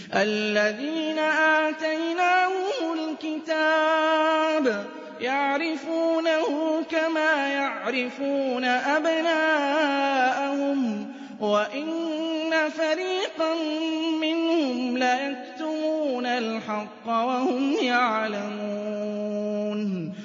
الَّذِينَ آتَيْنَاهُمُ الْكِتَابَ يَعْرِفُونَهُ كَمَا يَعْرِفُونَ أَبْنَاءَهُمْ وَإِنَّ فَرِيقًا مِّنْهُمْ لَيَكْتُمُونَ الْحَقَّ وَهُمْ يَعْلَمُونَ